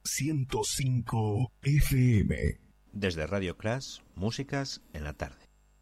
105 FM. Desde Radio Crash, músicas en la tarde.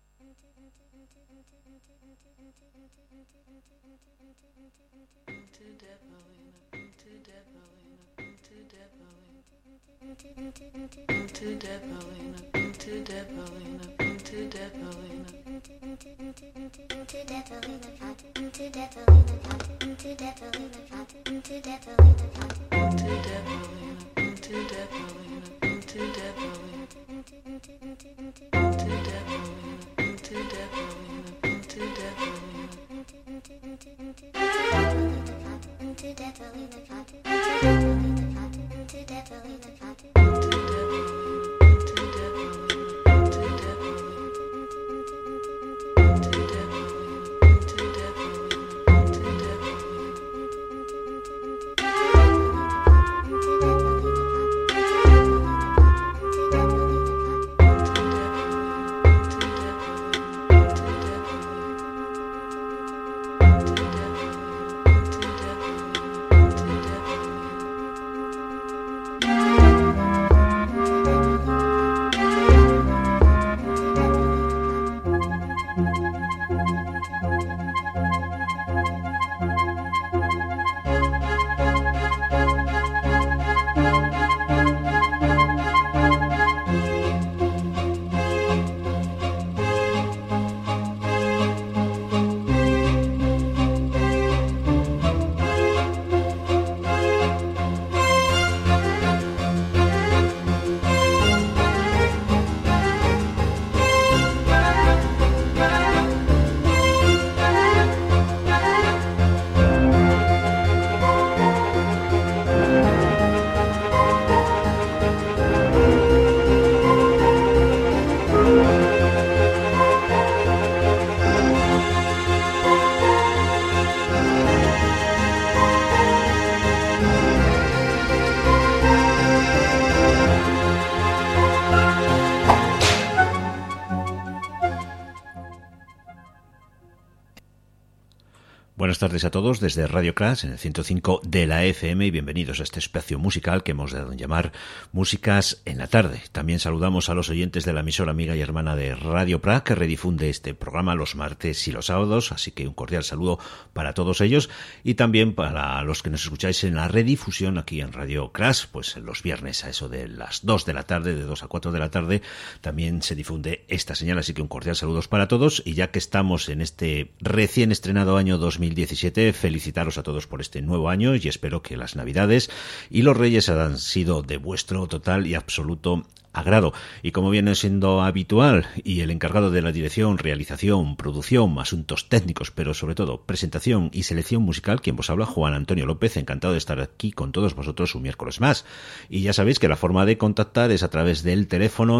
Buenas tardes a todos desde Radio Crash en el 105 de la FM y bienvenidos a este espacio musical que hemos dado en llamar Músicas en la Tarde. También saludamos a los oyentes de la emisora amiga y hermana de Radio Prague que redifunde este programa los martes y los sábados, así que un cordial saludo para todos ellos y también para los que nos escucháis en la redifusión aquí en Radio Crash, pues los viernes a eso de las 2 de la tarde, de 2 a 4 de la tarde, también se difunde esta señal, así que un cordial saludos para todos y ya que estamos en este recién estrenado año 2017, felicitaros a todos por este nuevo año y espero que las Navidades y los Reyes han sido de vuestro total y absoluto agrado. Y como viene siendo habitual, y el encargado de la dirección, realización, producción, asuntos técnicos, pero sobre todo presentación y selección musical, quien vos habla, Juan Antonio López, encantado de estar aquí con todos vosotros un miércoles más. Y ya sabéis que la forma de contactar es a través del teléfono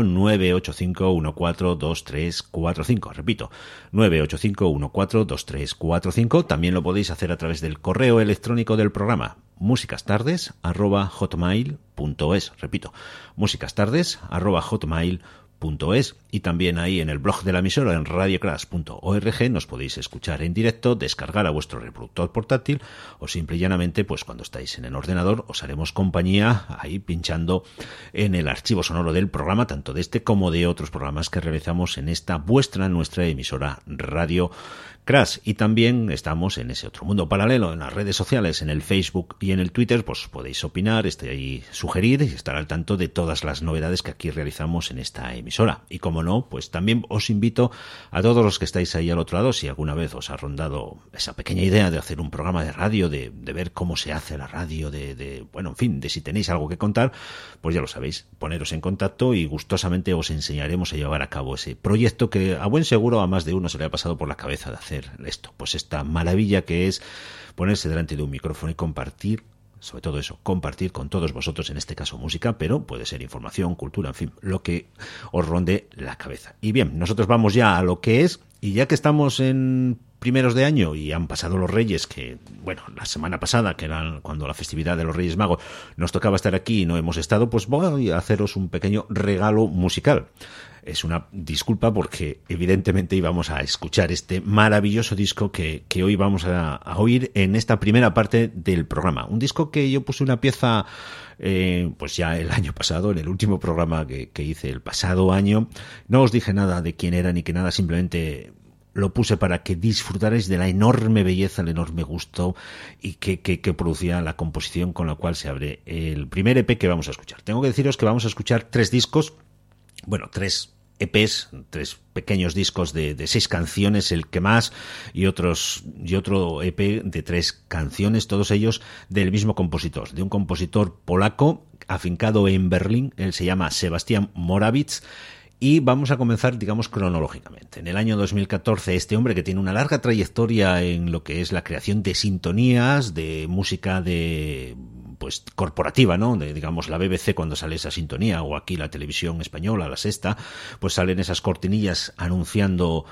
985142345. Repito, 985142345. También lo podéis hacer a través del correo electrónico del programa, musicastardes@hotmail.es. Repito, musicastardes@hotmail.es. Y también ahí en el blog de la emisora en radiocrash.org nos podéis escuchar en directo, descargar a vuestro reproductor portátil o simple y llanamente, pues cuando estáis en el ordenador os haremos compañía ahí pinchando en el archivo sonoro del programa, tanto de este como de otros programas que realizamos en nuestra emisora Radio Crash. Y también estamos en ese otro mundo paralelo, en las redes sociales, en el Facebook y en el Twitter, pues podéis opinar, sugerir y estar al tanto de todas las novedades que aquí realizamos en esta emisora. Y como no, pues también os invito a todos los que estáis ahí al otro lado, si alguna vez os ha rondado esa pequeña idea de hacer un programa de radio, de ver cómo se hace la radio, bueno, en fin, de si tenéis algo que contar, pues ya lo sabéis, poneros en contacto y gustosamente os enseñaremos a llevar a cabo ese proyecto que a buen seguro a más de uno se le ha pasado por la cabeza de hacer esto, pues esta maravilla que es ponerse delante de un micrófono y compartir, sobre todo eso, compartir con todos vosotros, en este caso música, pero puede ser información, cultura, en fin, lo que os ronde la cabeza. Y bien, nosotros vamos ya a lo que es, y ya que estamos en primeros de año y han pasado los Reyes, que, bueno, la semana pasada, que era cuando la festividad de los Reyes Magos, nos tocaba estar aquí y no hemos estado, pues voy a haceros un pequeño regalo musical. Es una disculpa porque evidentemente íbamos a escuchar este maravilloso disco que hoy vamos a oír en esta primera parte del programa. Un disco que yo puse una pieza pues ya el año pasado, en el último programa que hice el pasado año. No os dije nada de quién era ni que nada, simplemente lo puse para que disfrutarais de la enorme belleza, el enorme gusto y que producía la composición con la cual se abre el primer EP que vamos a escuchar. Tengo que deciros que vamos a escuchar 3 discos. Bueno, 3 EPs, 3 pequeños discos de 6 canciones, el que más, y otro EP de 3 canciones, todos ellos del mismo compositor, de un compositor polaco afincado en Berlín. Él se llama Sebastian Morawitz. Y vamos a comenzar, digamos, cronológicamente. En el año 2014, este hombre que tiene una larga trayectoria en lo que es la creación de sintonías, de música de pues corporativa, ¿no? De, digamos, la BBC cuando sale esa sintonía, o aquí la televisión española, la Sexta, pues salen esas cortinillas anunciando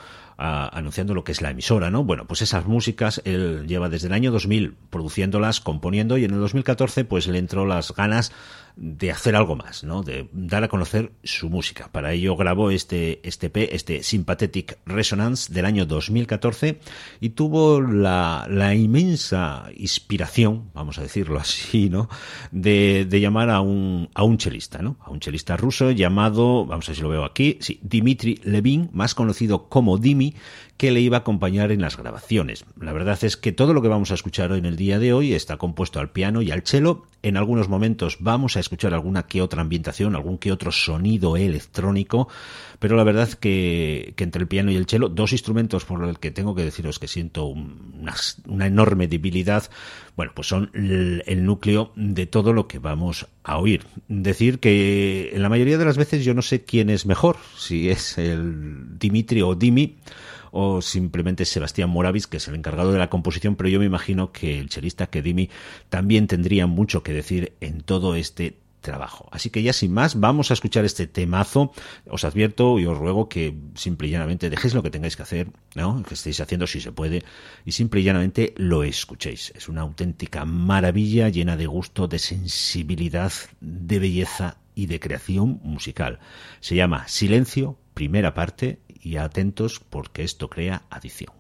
lo que es la emisora, ¿no? Bueno, pues esas músicas él lleva desde el año 2000 produciéndolas, componiendo, y en el 2014 pues le entró las ganas de hacer algo más, ¿no? De dar a conocer su música. Para ello grabó este Sympathetic Resonance del año 2014 y tuvo la inmensa inspiración, vamos a decirlo así, ¿no? De llamar a un chelista, ¿no? A un chelista ruso llamado, vamos a ver si lo veo aquí, sí, Dmitry Levin, más conocido como Dimi, que le iba a acompañar en las grabaciones. La verdad es que todo lo que vamos a escuchar hoy en el día de hoy está compuesto al piano y al cello. En algunos momentos vamos a escuchar alguna que otra ambientación, algún que otro sonido electrónico, pero la verdad que entre el piano y el cello, 2 instrumentos por los que tengo que deciros que siento una enorme debilidad, bueno, pues son el núcleo de todo lo que vamos a oír. Decir que en la mayoría de las veces yo no sé quién es mejor, si es el Dimitri o Dimi, o simplemente Sebastián Morawitz, que es el encargado de la composición, pero yo me imagino que el chelista, que Dimi, también tendría mucho que decir en todo este trabajo. Así que ya sin más, vamos a escuchar este temazo. Os advierto y os ruego que simple y llanamente dejéis lo que tengáis que hacer, ¿no? Que estéis haciendo si se puede, y simple y llanamente lo escuchéis. Es una auténtica maravilla, llena de gusto, de sensibilidad, de belleza y de creación musical. Se llama Silencio, primera parte, y atentos porque esto crea adicción.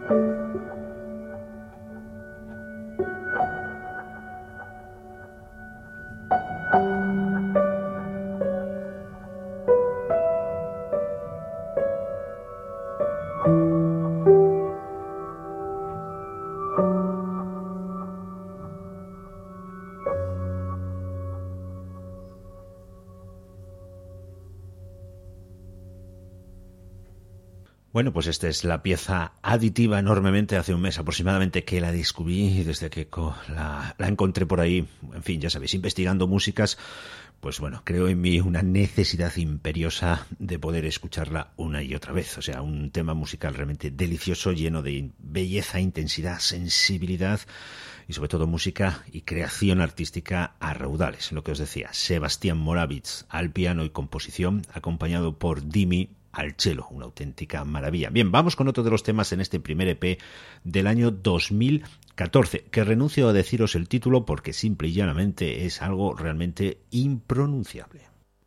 Bueno, pues esta es la pieza aditiva enormemente hace un mes aproximadamente que la descubrí y desde que la encontré por ahí, en fin, ya sabéis, investigando músicas, pues bueno, creo en mí una necesidad imperiosa de poder escucharla una y otra vez. O sea, un tema musical realmente delicioso, lleno de belleza, intensidad, sensibilidad y sobre todo música y creación artística a raudales. Lo que os decía, Sebastián Moravitz al piano y composición, acompañado por Dimi al cello, una auténtica maravilla. Bien, vamos con otro de los temas en este primer EP del año 2014, que renuncio a deciros el título porque simple y llanamente es algo realmente impronunciable.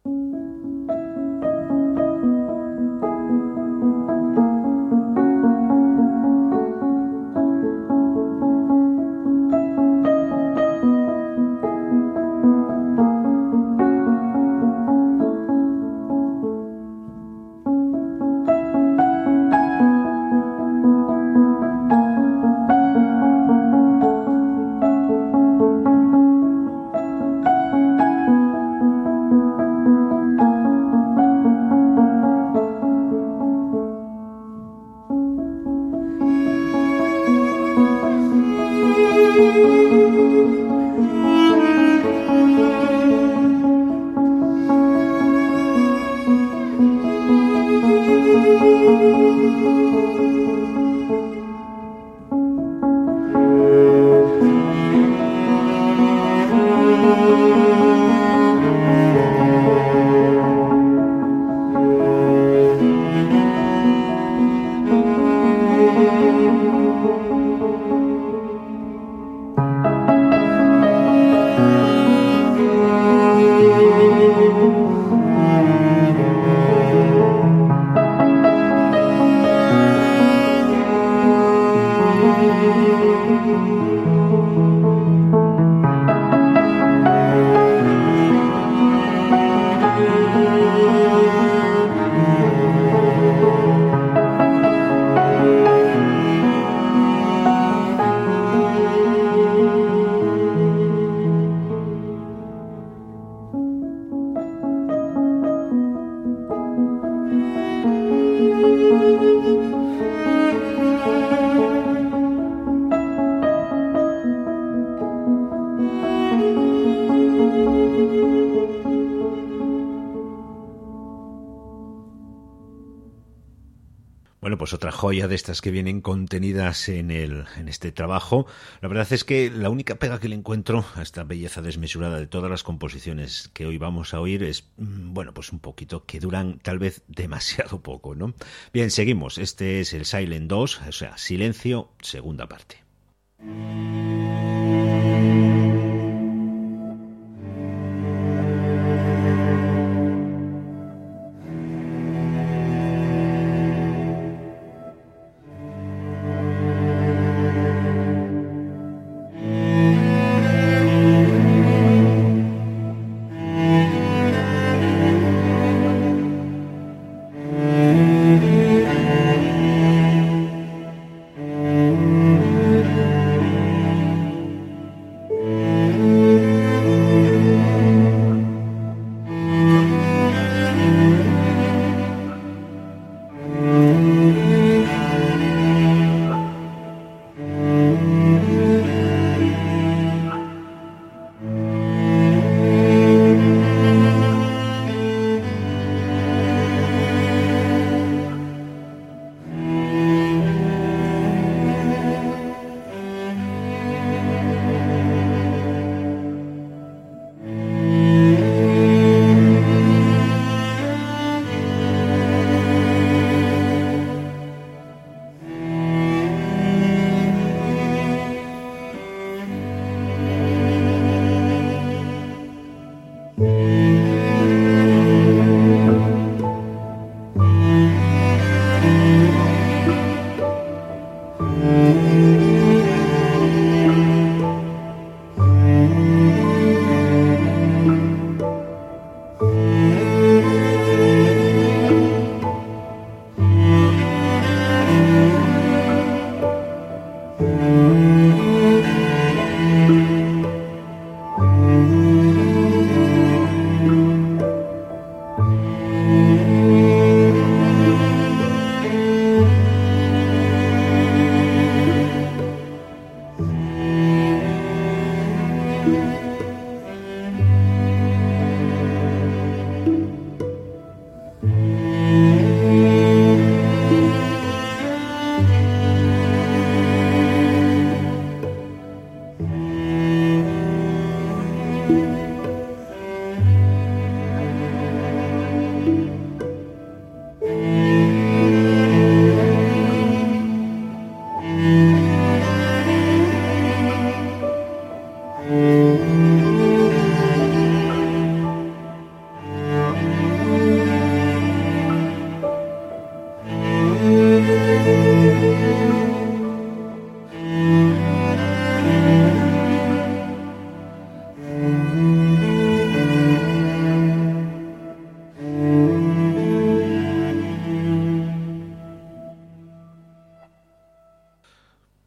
Bueno, pues otra joya de estas que vienen contenidas en este trabajo. La verdad es que la única pega que le encuentro a esta belleza desmesurada de todas las composiciones que hoy vamos a oír es, bueno, pues un poquito que duran tal vez demasiado poco, ¿no? Bien, seguimos. Este es el Silent 2, o sea, Silencio, segunda parte.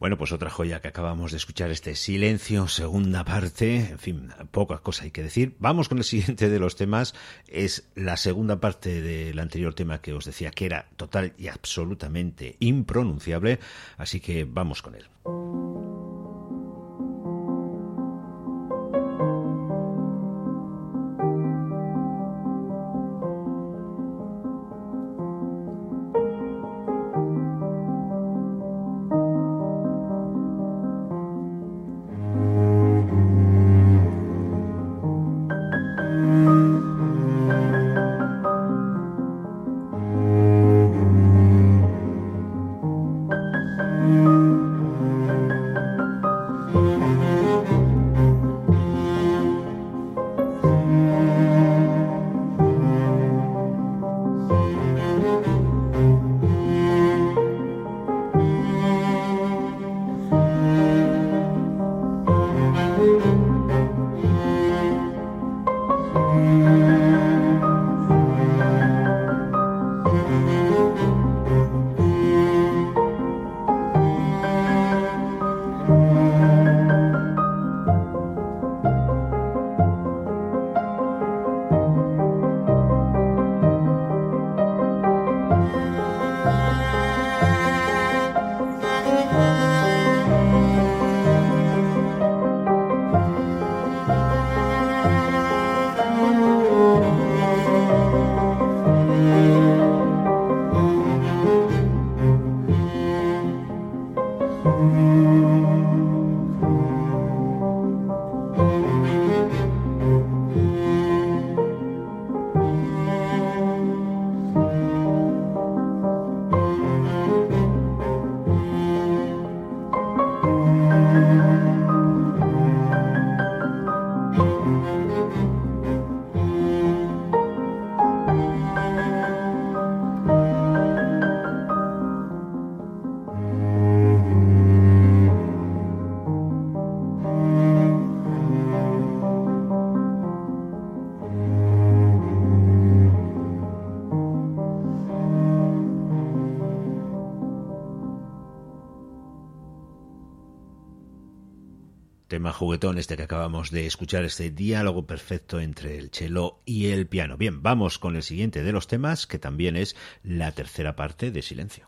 Bueno, pues otra joya que acabamos de escuchar, este Silencio, segunda parte. En fin, poca cosa hay que decir. Vamos con el siguiente de los temas. Es la segunda parte del anterior tema que os decía que era total y absolutamente impronunciable. Así que vamos con él. Tema juguetón este que acabamos de escuchar, este diálogo perfecto entre el cello y el piano. Bien, vamos con el siguiente de los temas, que también es la tercera parte de Silencio.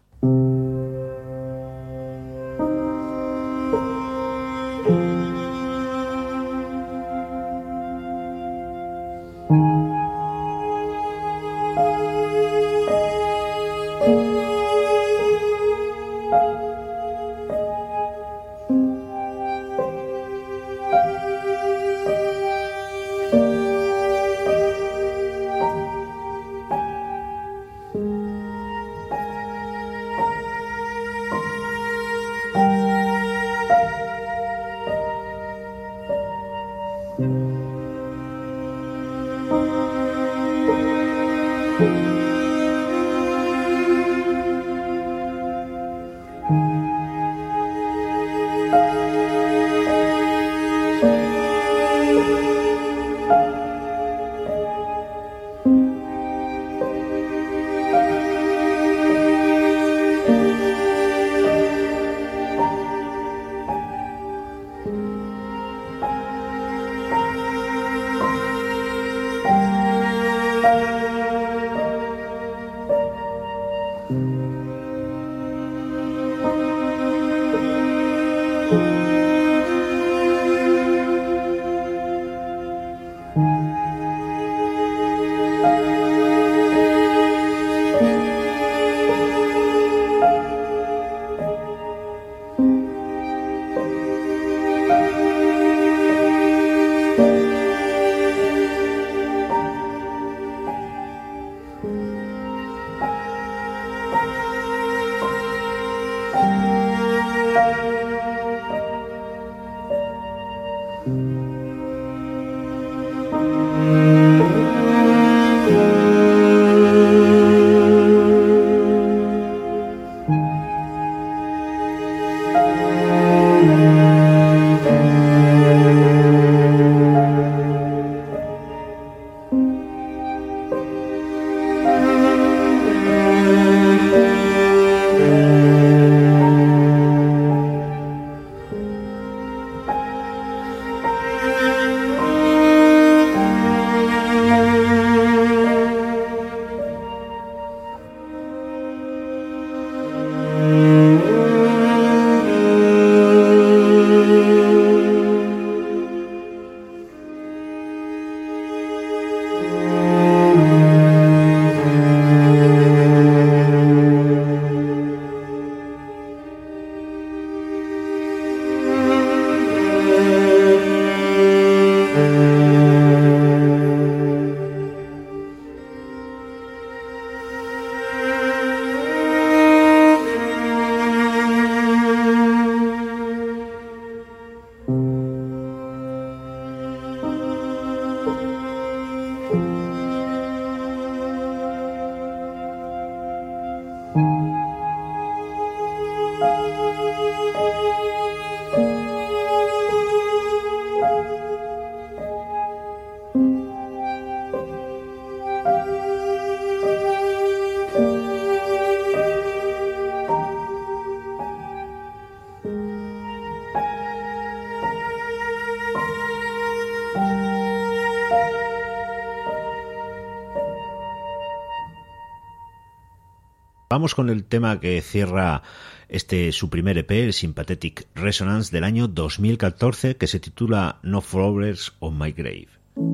Vamos con el tema que cierra su primer EP, el Sympathetic Resonance del año 2014, que se titula No Flowers on My Grave.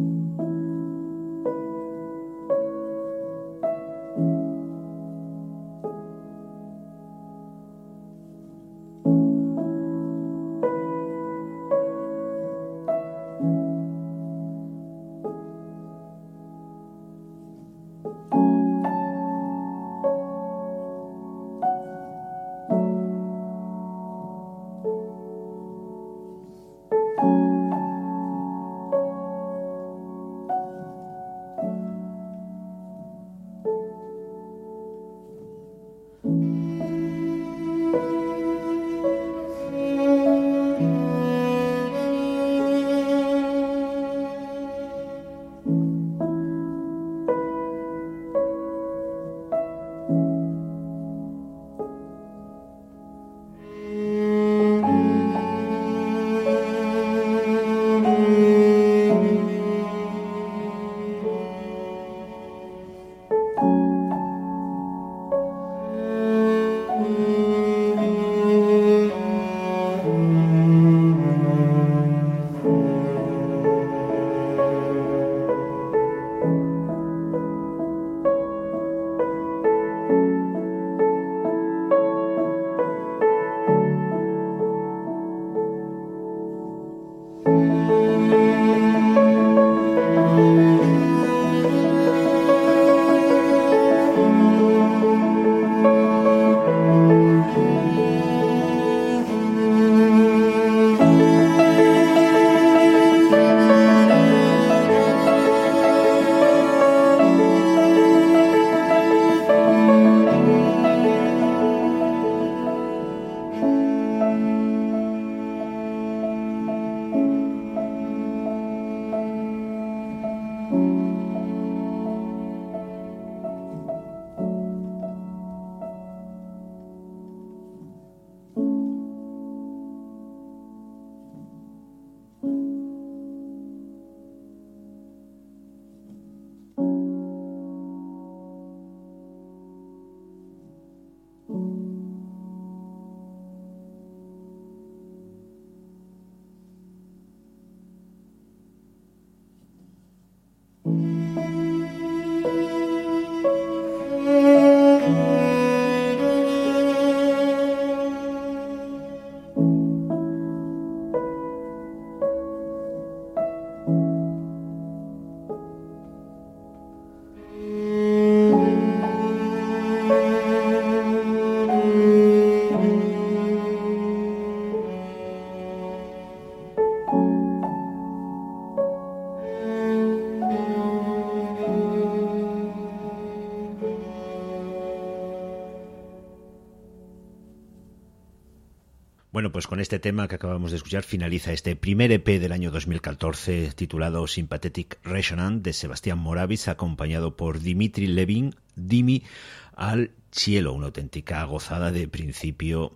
Bueno, pues con este tema que acabamos de escuchar finaliza este primer EP del año 2014 titulado Sympathetic Resonance de Sebastián Moravis, acompañado por Dimitri Levin, Dimi al cielo, una auténtica gozada de principio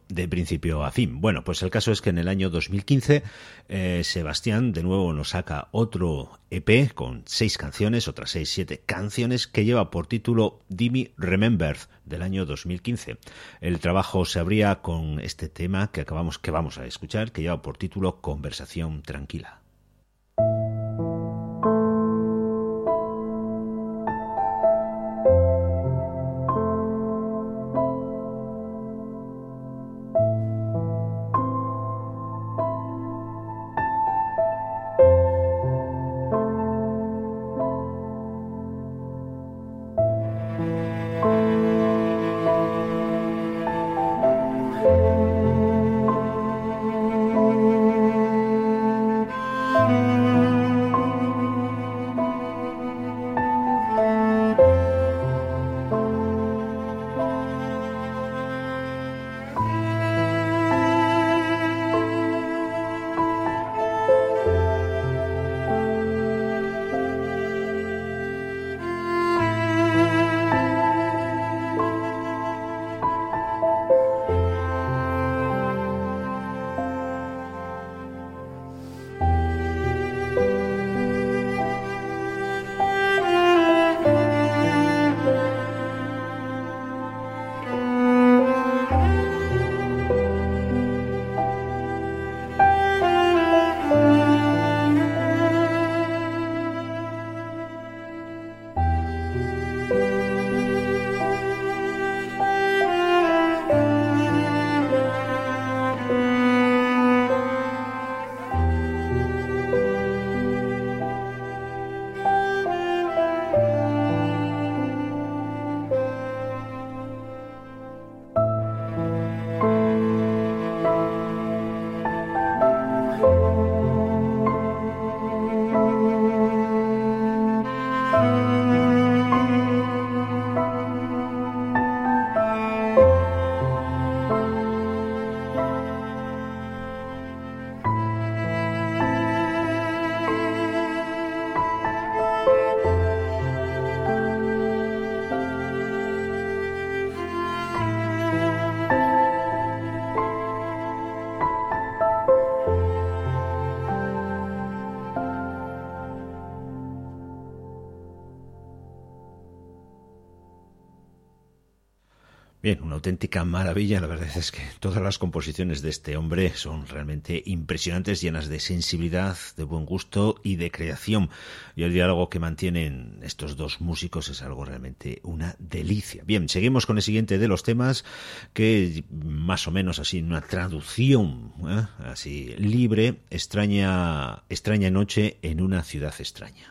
a fin. Bueno, pues el caso es que en el año 2015 Sebastián de nuevo nos saca otro EP con 6 canciones, otras 7 canciones, que lleva por título Dimi Remembered del año 2015. El trabajo se abría con este tema que vamos a escuchar, que lleva por título Conversación Tranquila. Bien, una auténtica maravilla. La verdad es que todas las composiciones de este hombre son realmente impresionantes, llenas de sensibilidad, de buen gusto y de creación. Y el diálogo que mantienen estos dos músicos es algo realmente una delicia. Bien, seguimos con el siguiente de los temas, que más o menos así, una traducción así libre, extraña noche en una ciudad extraña.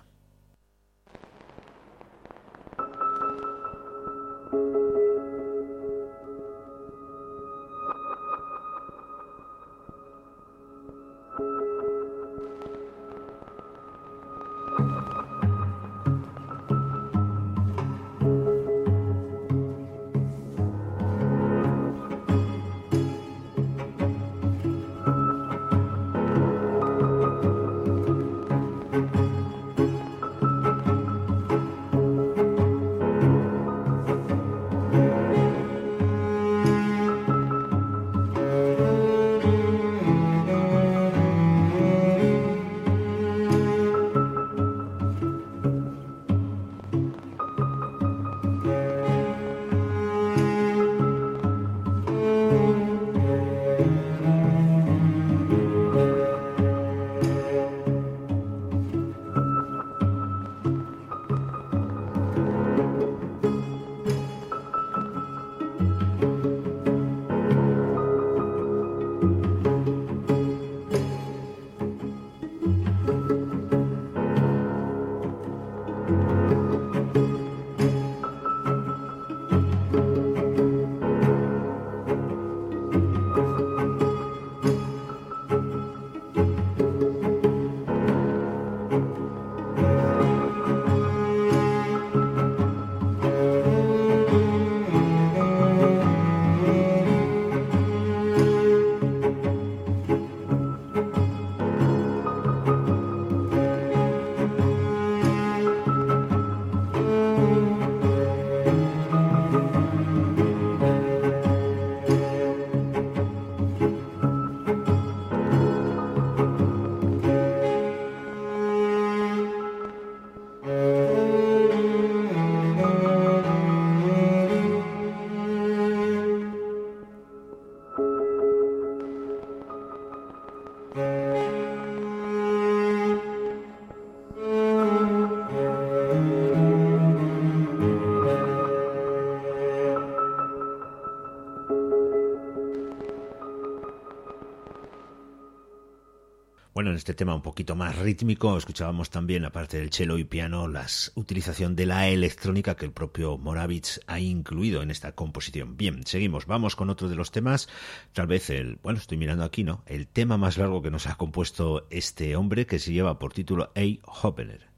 Bueno, en este tema un poquito más rítmico escuchábamos también, aparte del cello y piano, la utilización de la electrónica que el propio Moravich ha incluido en esta composición. Bien, seguimos, vamos con otro de los temas, tal vez estoy mirando aquí, ¿no? El tema más largo que nos ha compuesto este hombre, que se lleva por título A. Opener.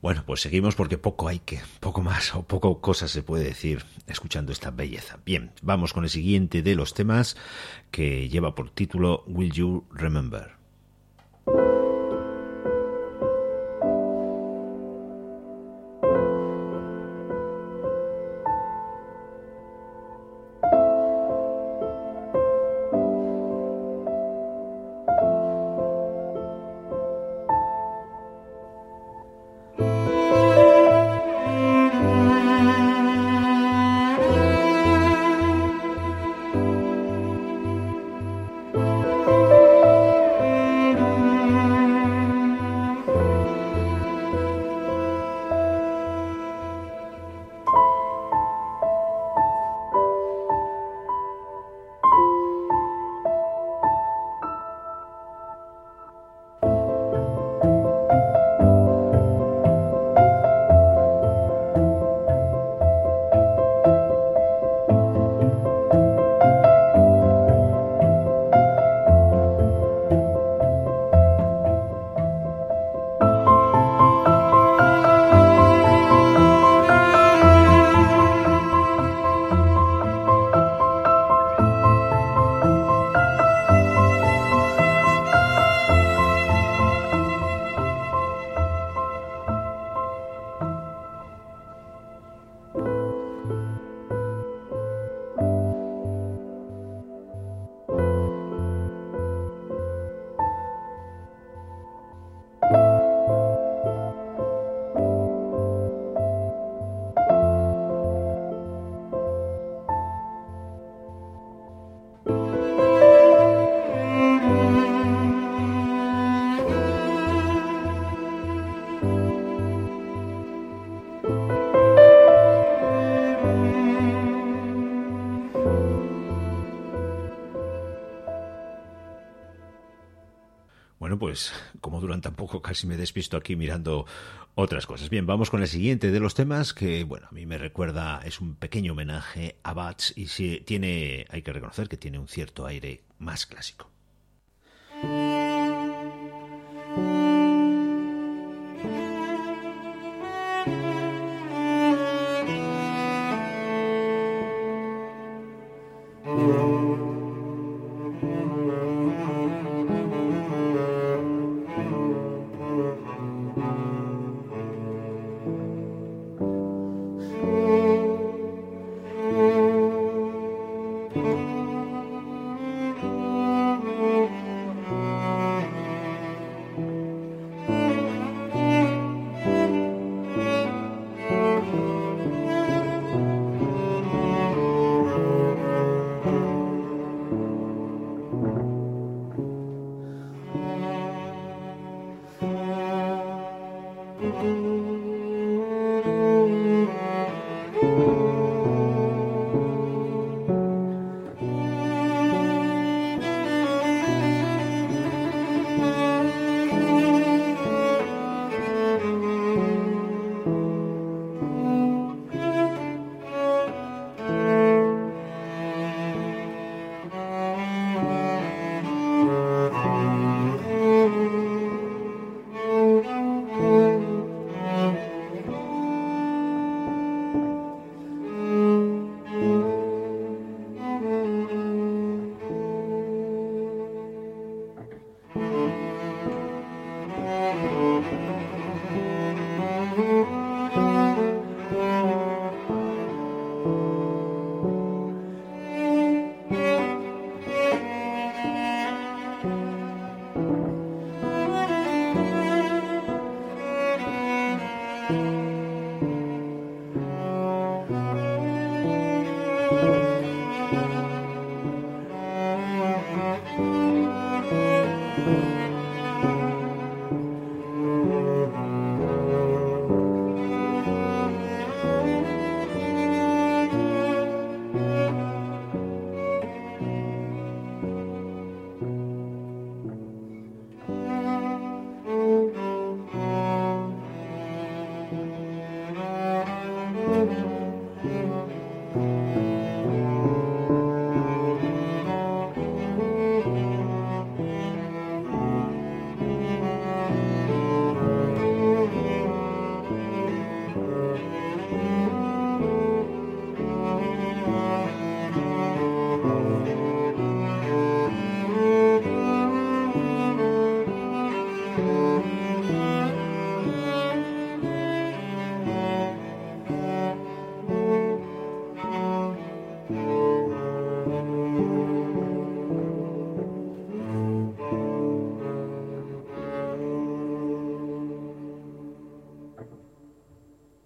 Bueno, pues seguimos porque poco más o poco cosa se puede decir escuchando esta belleza. Bien, vamos con el siguiente de los temas que lleva por título Will You Remember? Bueno, pues como duran tampoco, casi me despisto aquí mirando otras cosas. Bien, vamos con el siguiente de los temas que, bueno, a mí me recuerda, es un pequeño homenaje a Bach y sí, tiene, hay que reconocer que tiene un cierto aire más clásico.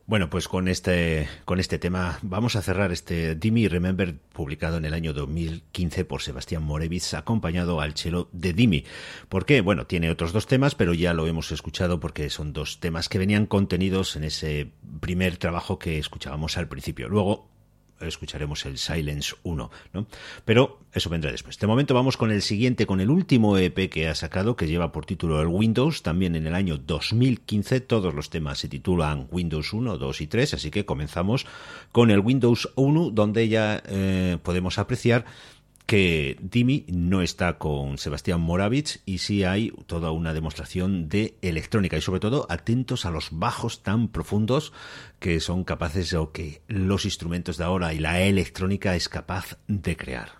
Bueno, pues con este tema vamos a cerrar este Dimmy Remember, publicado en el año 2015 por Sebastián Morevitz, acompañado al cello de Dimmy. ¿Por qué? Bueno, tiene otros dos temas, pero ya lo hemos escuchado porque son dos temas que venían contenidos en ese primer trabajo que escuchábamos al principio. Luego escucharemos el Silence 1, ¿no? Pero eso vendrá después. De momento vamos con el siguiente, con el último EP que ha sacado, que lleva por título el Windows, también en el año 2015. Todos los temas se titulan Windows 1, 2 y 3, así que comenzamos con el Windows 1, donde ya podemos apreciar que Dimmy no está con Sebastián Morevitz y sí hay toda una demostración de electrónica y sobre todo atentos a los bajos tan profundos que son capaces o que los instrumentos de ahora y la electrónica es capaz de crear.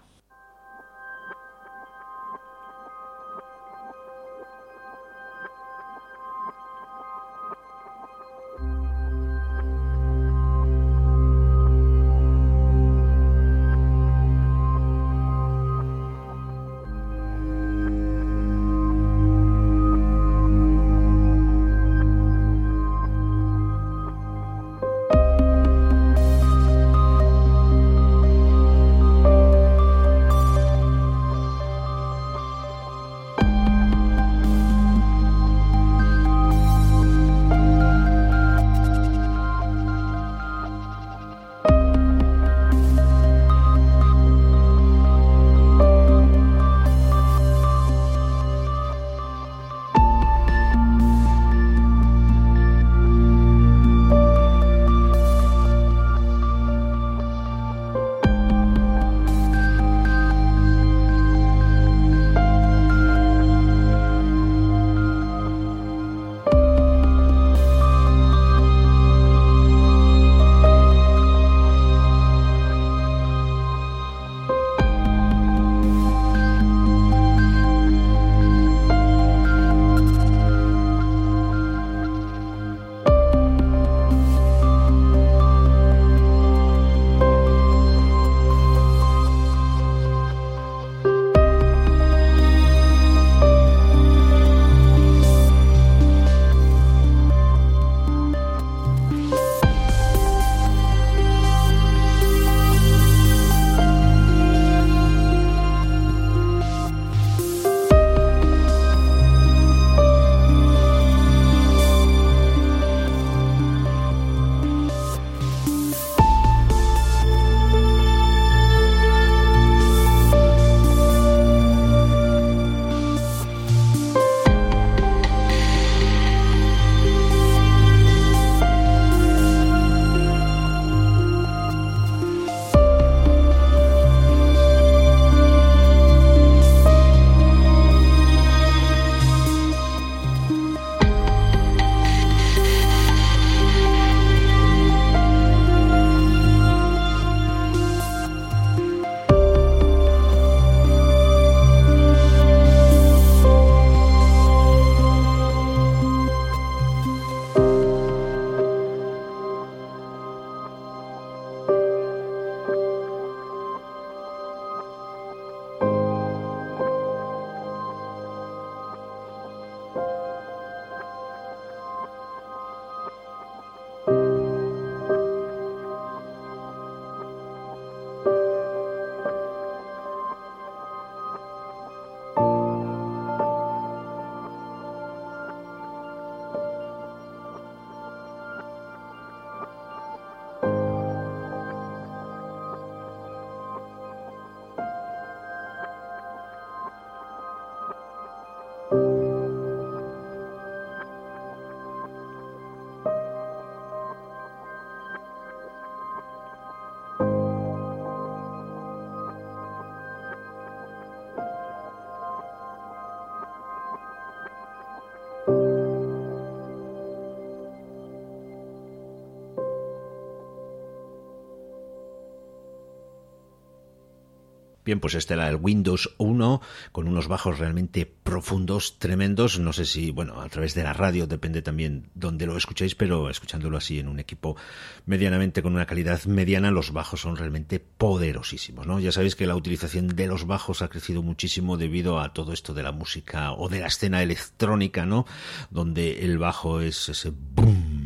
Bien, pues este era el Windows 1 con unos bajos realmente profundos, tremendos. No sé si, bueno, a través de la radio, depende también donde lo escuchéis, pero escuchándolo así en un equipo medianamente con una calidad mediana, los bajos son realmente poderosísimos, ¿no? Ya sabéis que la utilización de los bajos ha crecido muchísimo debido a todo esto de la música o de la escena electrónica, ¿no? Donde el bajo es ese boom,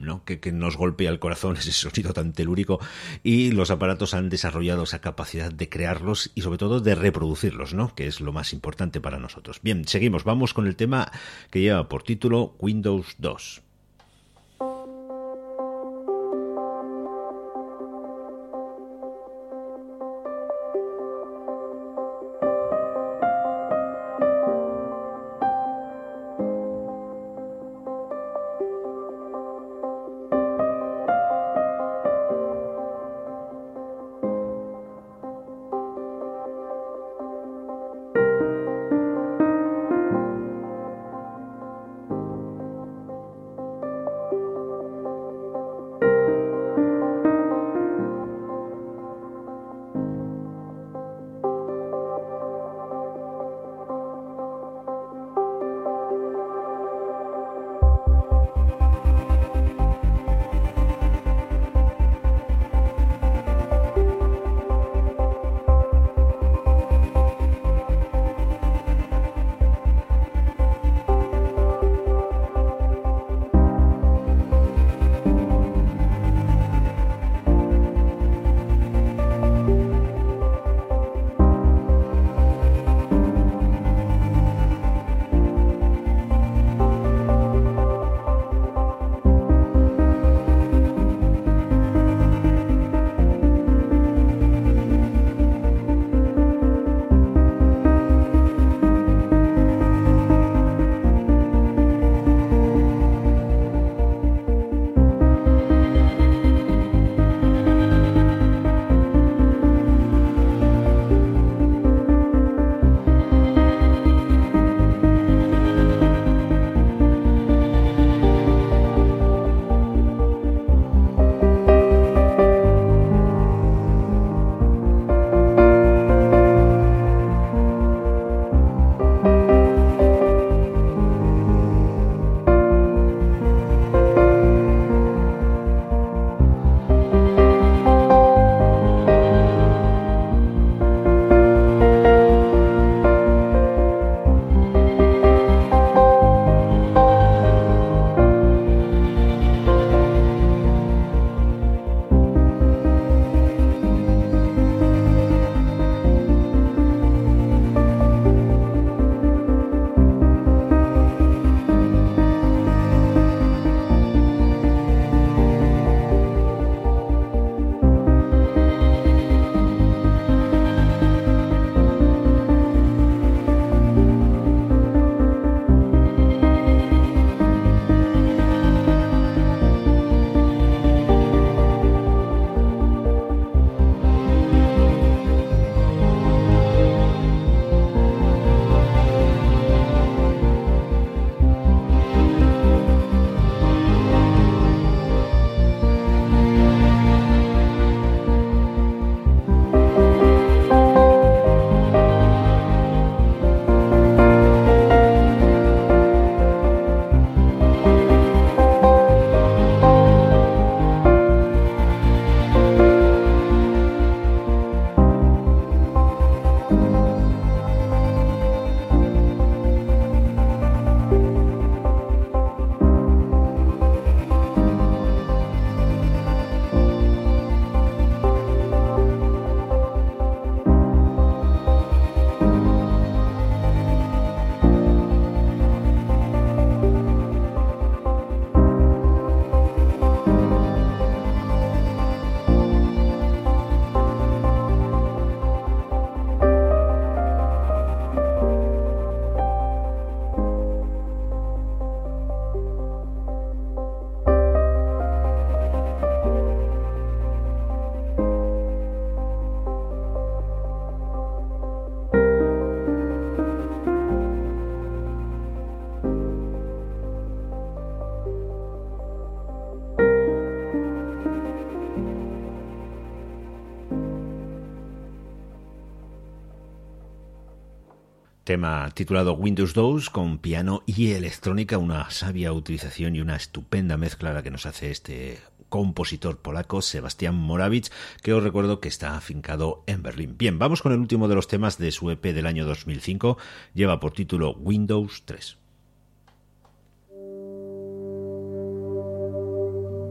¿no? Que nos golpea el corazón, ese sonido tan telúrico, y los aparatos han desarrollado esa capacidad de crearlos y sobre todo de reproducirlos, ¿no? Que es lo más importante para nosotros. Bien, seguimos, vamos con el tema que lleva por título Windows 2. Tema titulado Windows 2 con piano y electrónica, una sabia utilización y una estupenda mezcla la que nos hace este compositor polaco Sebastián Morawicz, que os recuerdo que está afincado en Berlín. Bien, vamos con el último de los temas de su EP del año 2005, lleva por título Windows 3.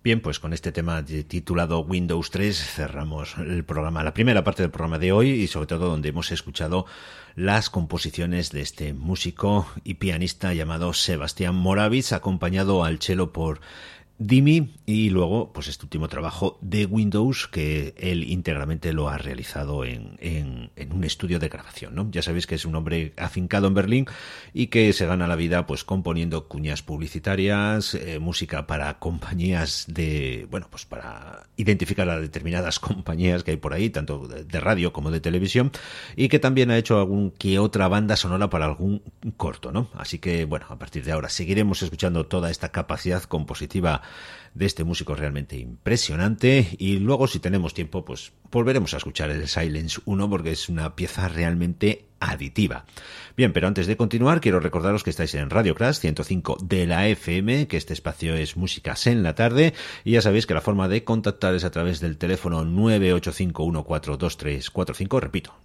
Bien, pues con este tema titulado Windows 3 cerramos el programa, la primera parte del programa de hoy, y sobre todo donde hemos escuchado las composiciones de este músico y pianista llamado Sebastián Moravitz, acompañado al cello por Dimi, y luego pues este último trabajo de Windows que él íntegramente lo ha realizado en un estudio de grabación, ¿no? Ya sabéis que es un hombre afincado en Berlín y que se gana la vida pues componiendo cuñas publicitarias, música para compañías de, bueno, pues para identificar a determinadas compañías que hay por ahí, tanto de radio como de televisión, y que también ha hecho algún que otra banda sonora para algún corto, ¿no? Así que bueno, a partir de ahora seguiremos escuchando toda esta capacidad compositiva de este músico realmente impresionante, y luego si tenemos tiempo pues volveremos a escuchar el Silence 1 porque es una pieza realmente aditiva. Bien, pero antes de continuar quiero recordaros que estáis en Radio Crash 105 de la FM, que este espacio es Músicas en la Tarde, y ya sabéis que la forma de contactar es a través del teléfono 985142345, repito,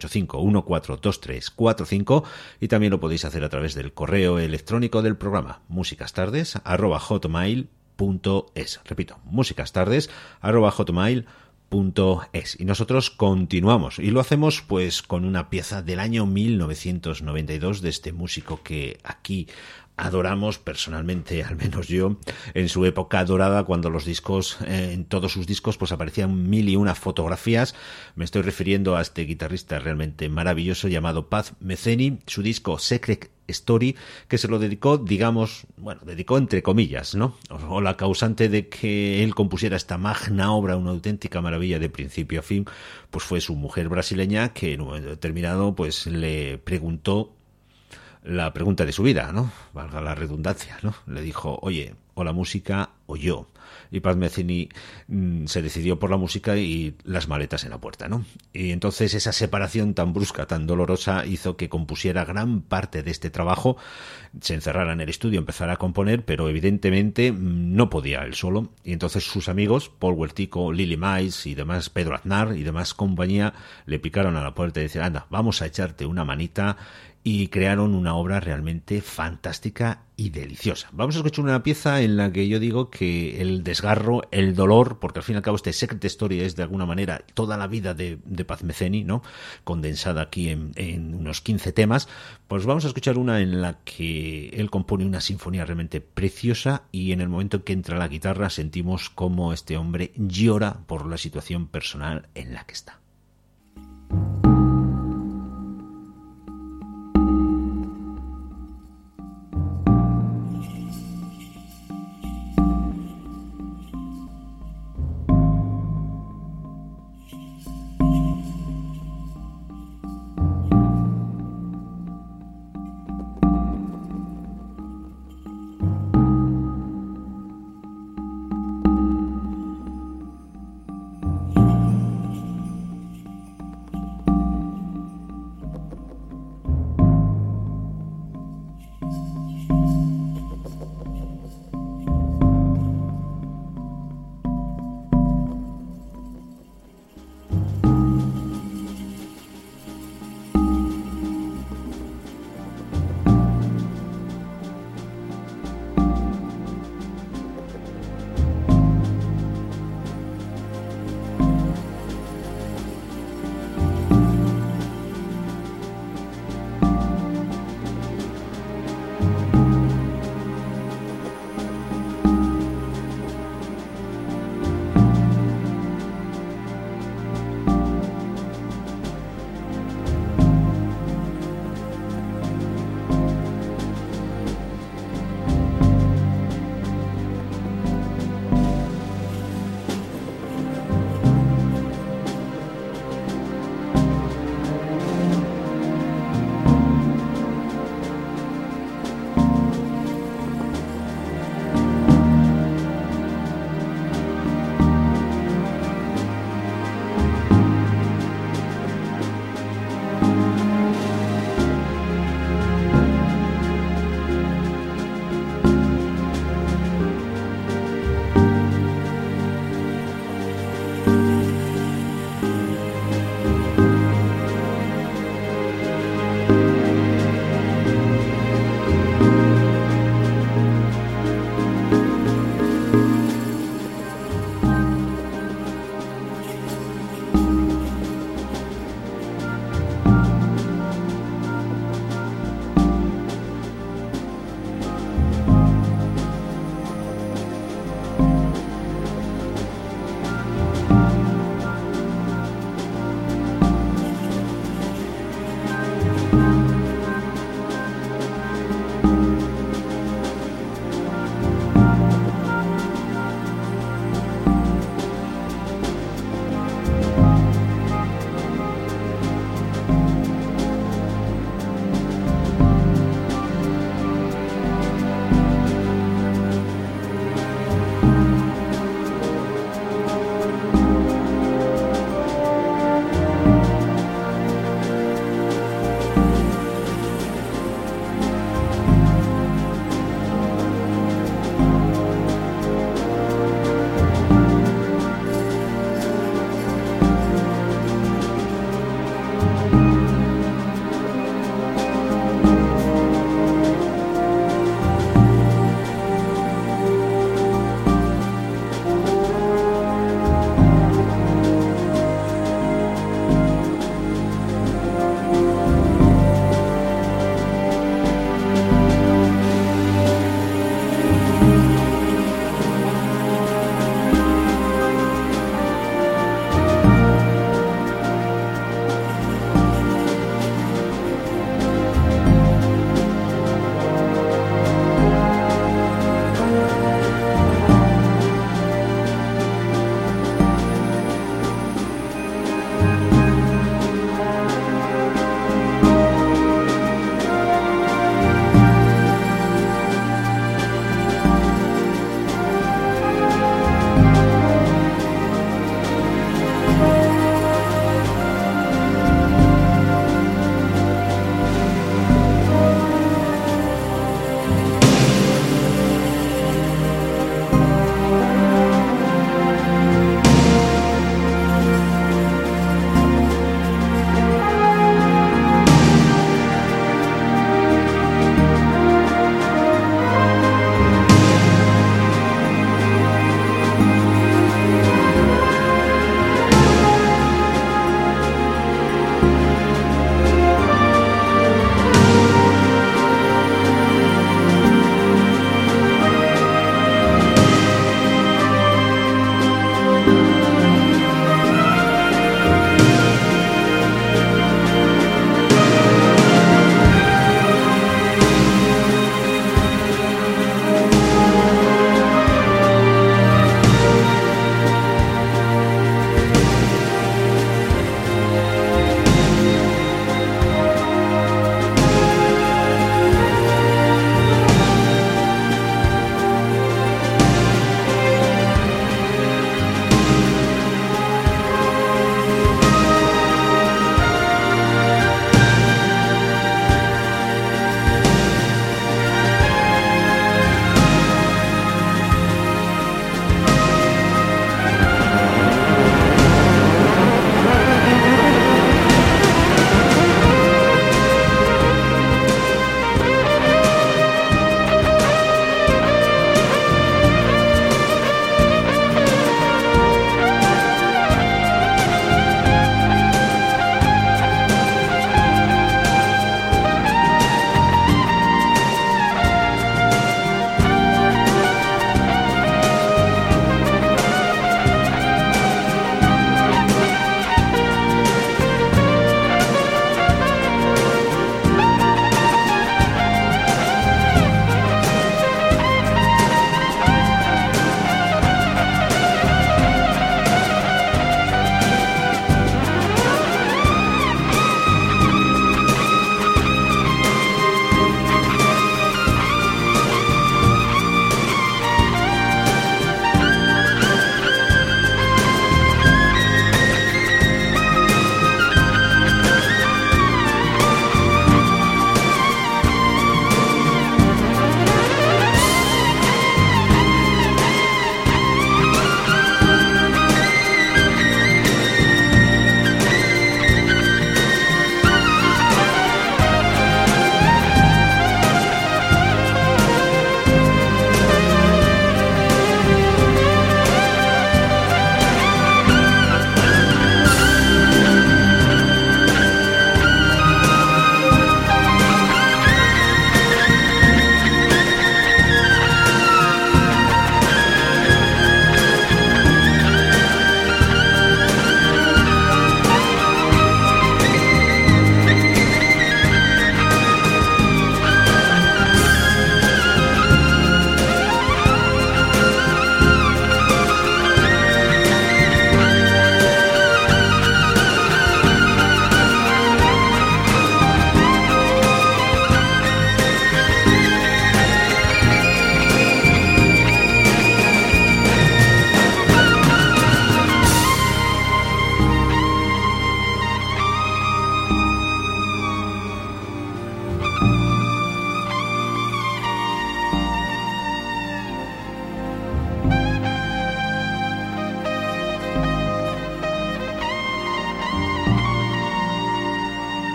985142345, y también lo podéis hacer a través del correo electrónico del programa musicastardes@hotmail.es. Repito, musicastardes@hotmail.es. Y nosotros continuamos, y lo hacemos pues con una pieza del año 1992 de este músico que aquí adoramos personalmente, al menos yo, en su época dorada, cuando los discos, en todos sus discos, pues aparecían 1001 fotografías. Me estoy refiriendo a este guitarrista realmente maravilloso llamado Pat Metheny, su disco Secret Story, que se lo dedicó, digamos, bueno, dedicó entre comillas, ¿no? O la causante de que él compusiera esta magna obra, una auténtica maravilla de principio a fin, pues fue su mujer brasileña, que en un momento determinado pues le preguntó la pregunta de su vida, ¿no? Valga la redundancia, ¿no? Le dijo, oye, o la música o yo. Y Pat Metheny se decidió por la música y las maletas en la puerta, ¿no? Y entonces esa separación tan brusca, tan dolorosa, hizo que compusiera gran parte de este trabajo, se encerrara en el estudio, empezara a componer, pero evidentemente no podía él solo. Y entonces sus amigos, Paul Huertico, Lily Miles y demás, Pedro Aznar y demás compañía, le picaron a la puerta y decían, anda, vamos a echarte una manita, y crearon una obra realmente fantástica y deliciosa. Vamos a escuchar una pieza en la que yo digo que el desgarro, el dolor, porque al fin y al cabo este Secret Story es de alguna manera toda la vida de Pat Metheny, ¿no? Condensada aquí en unos 15 temas, pues vamos a escuchar una en la que él compone una sinfonía realmente preciosa, y en el momento en que entra la guitarra sentimos cómo este hombre llora por la situación personal en la que está.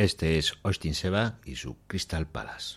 Este es Austin Seba y su Crystal Palace.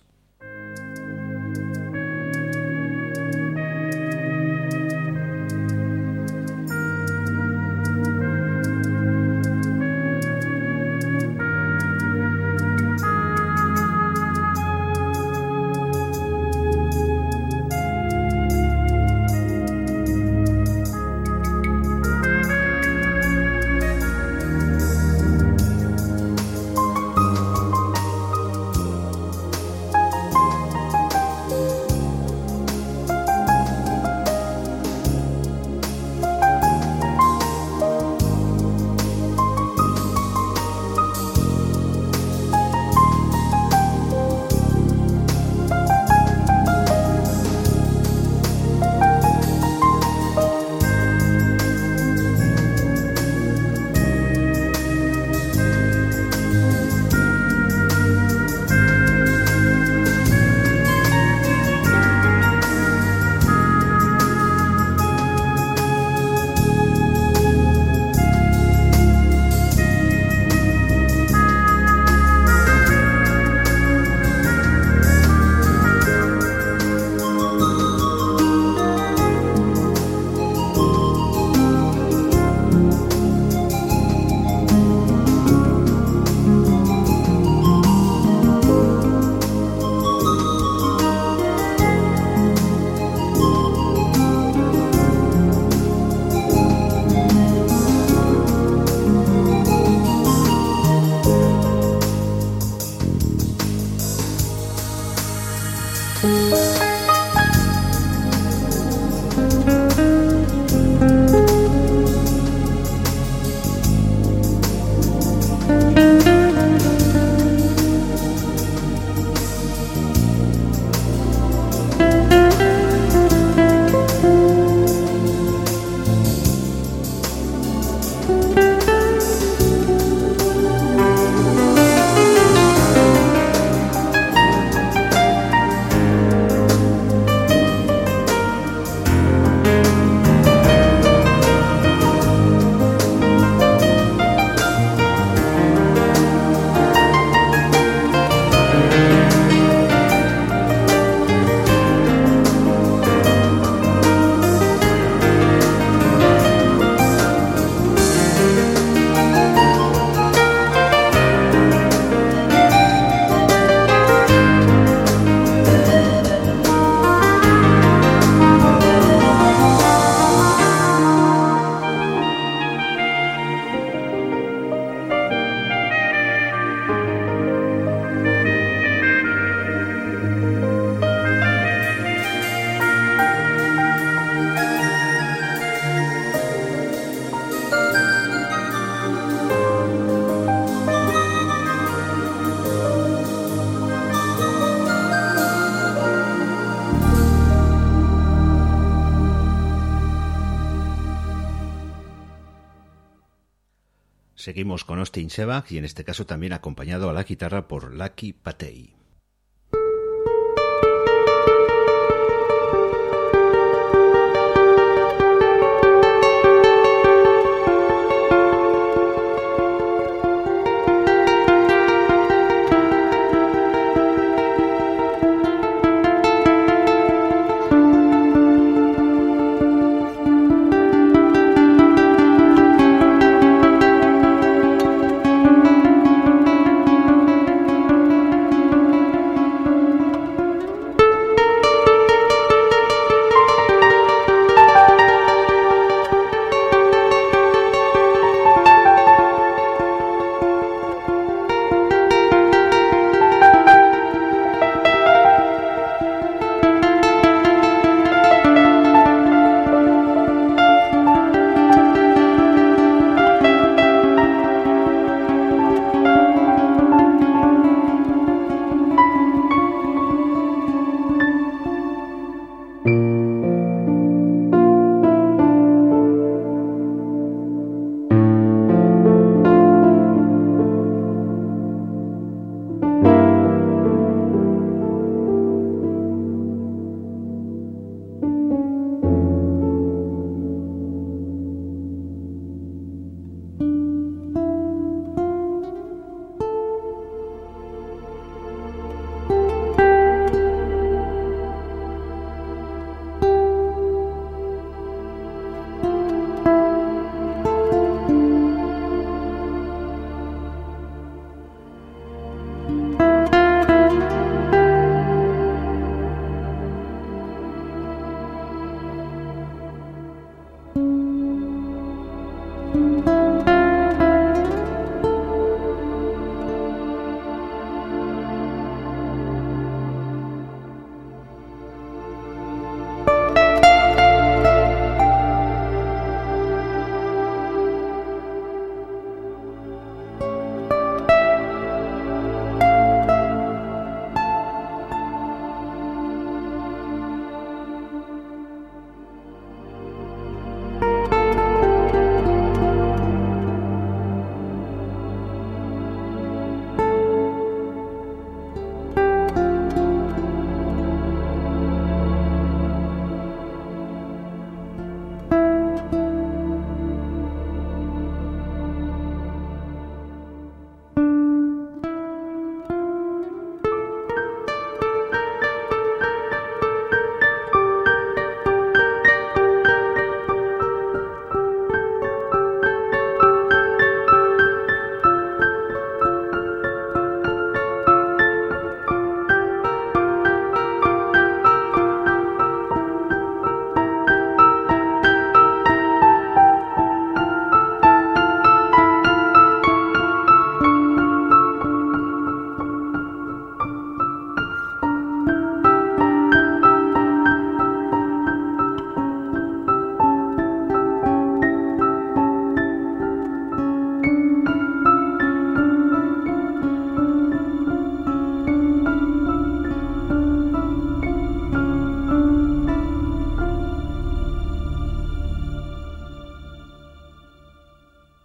Seguimos con Austin Seba y en este caso también acompañado a la guitarra por Lucky Patey.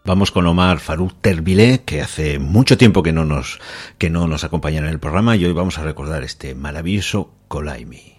Vamos con Omar Farouk Terbilé, que hace mucho tiempo que no nos acompaña en el programa, y hoy vamos a recordar este maravilloso Kolaimi.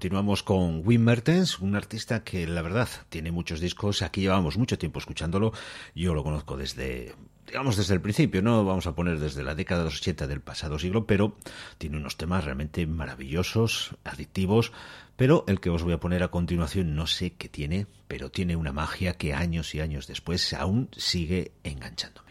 continuamos con Wim Mertens, un artista que la verdad tiene muchos discos. Aquí llevamos mucho tiempo escuchándolo. Yo lo conozco desde el principio, no vamos a poner desde la década de los 80 del pasado siglo, pero tiene unos temas realmente maravillosos, adictivos. Pero el que os voy a poner a continuación no sé qué tiene, pero tiene una magia que años y años después aún sigue enganchándome.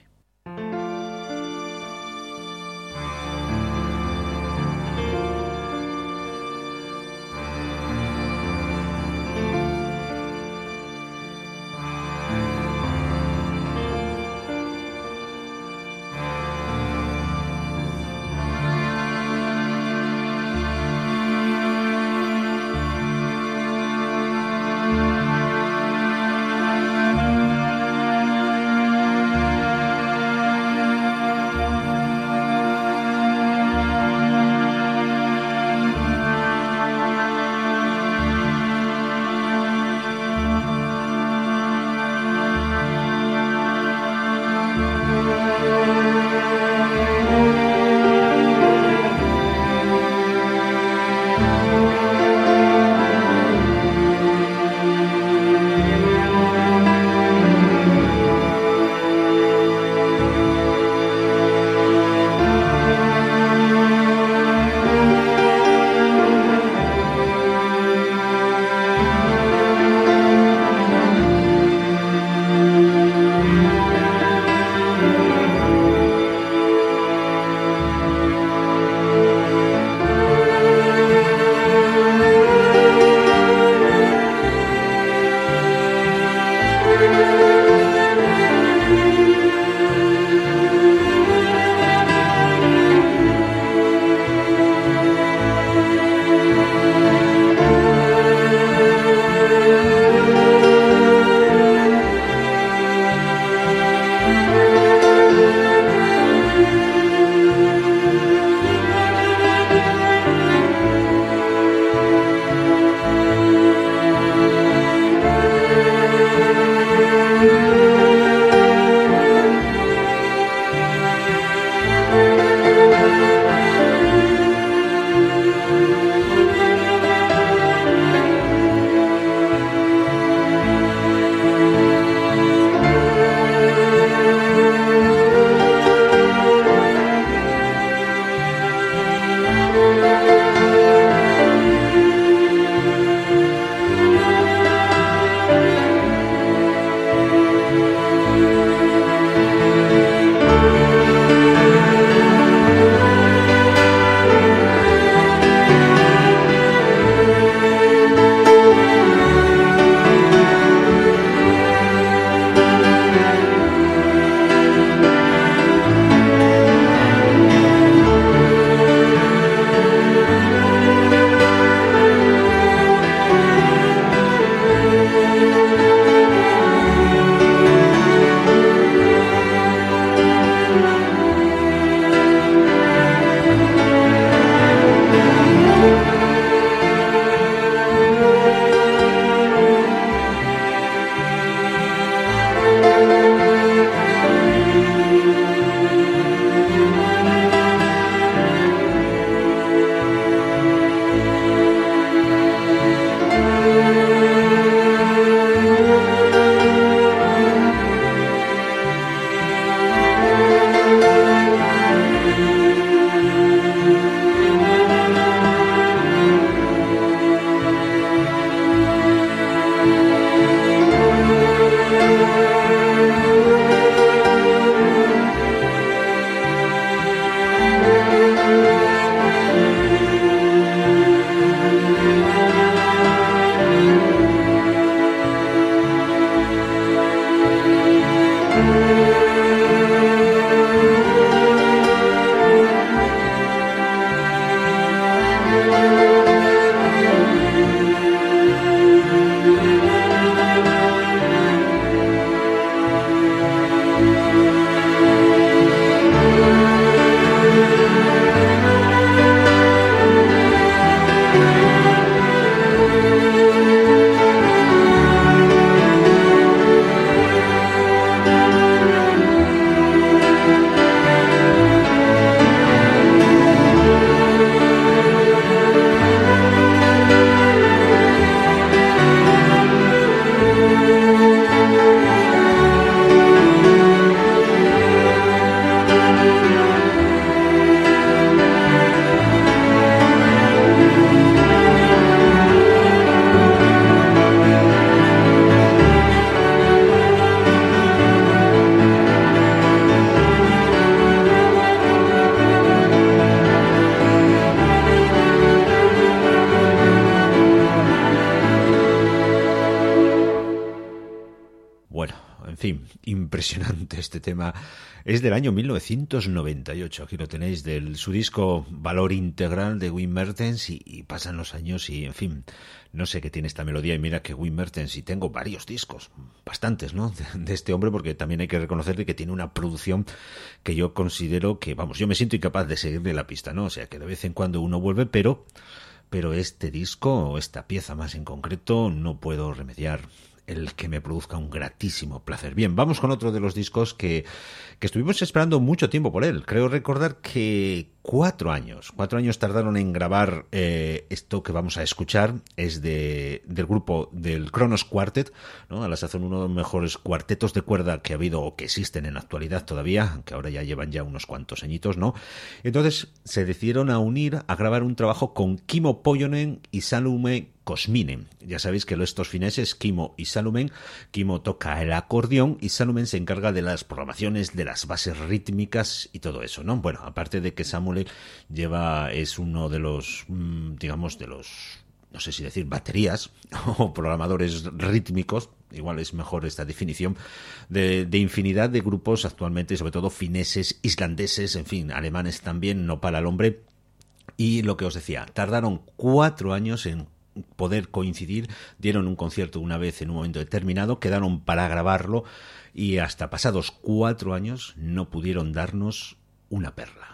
fin, impresionante este tema. Es del año 1998, aquí lo tenéis, su disco Valor Integral de Wim Mertens, y pasan los años y, en fin, no sé qué tiene esta melodía. Y mira que Wim Mertens, y tengo varios discos, bastantes, ¿no?, de este hombre, porque también hay que reconocerle que tiene una producción que yo considero que, vamos, yo me siento incapaz de seguirle la pista, ¿no? O sea, que de vez en cuando uno vuelve, pero este disco, o esta pieza más en concreto, no puedo remediar el que me produzca un gratísimo placer. Bien, vamos con otro de los discos que estuvimos esperando mucho tiempo por él. Creo recordar que 4 años tardaron en grabar esto que vamos a escuchar. Es del grupo del Kronos Quartet, ¿no? A la sazón uno de los mejores cuartetos de cuerda que ha habido o que existen en la actualidad todavía, aunque ahora ya llevan ya unos cuantos añitos, ¿no? Entonces se decidieron a unir, a grabar un trabajo con Kimmo Pojonen y Salume Kosminen. Ya sabéis que estos fineses, Kimmo y Salumen, Kimmo toca el acordeón y Salumen se encarga de las programaciones, de las bases rítmicas y todo eso, ¿no? Bueno, aparte de que Samuel es uno de los, digamos, no sé si decir baterías o programadores rítmicos, igual es mejor esta definición, de infinidad de grupos actualmente, sobre todo fineses, islandeses, en fin, alemanes también, no para el hombre. Y lo que os decía, tardaron 4 años en poder coincidir, dieron un concierto una vez en un momento determinado, quedaron para grabarlo y hasta pasados 4 años no pudieron darnos una perla.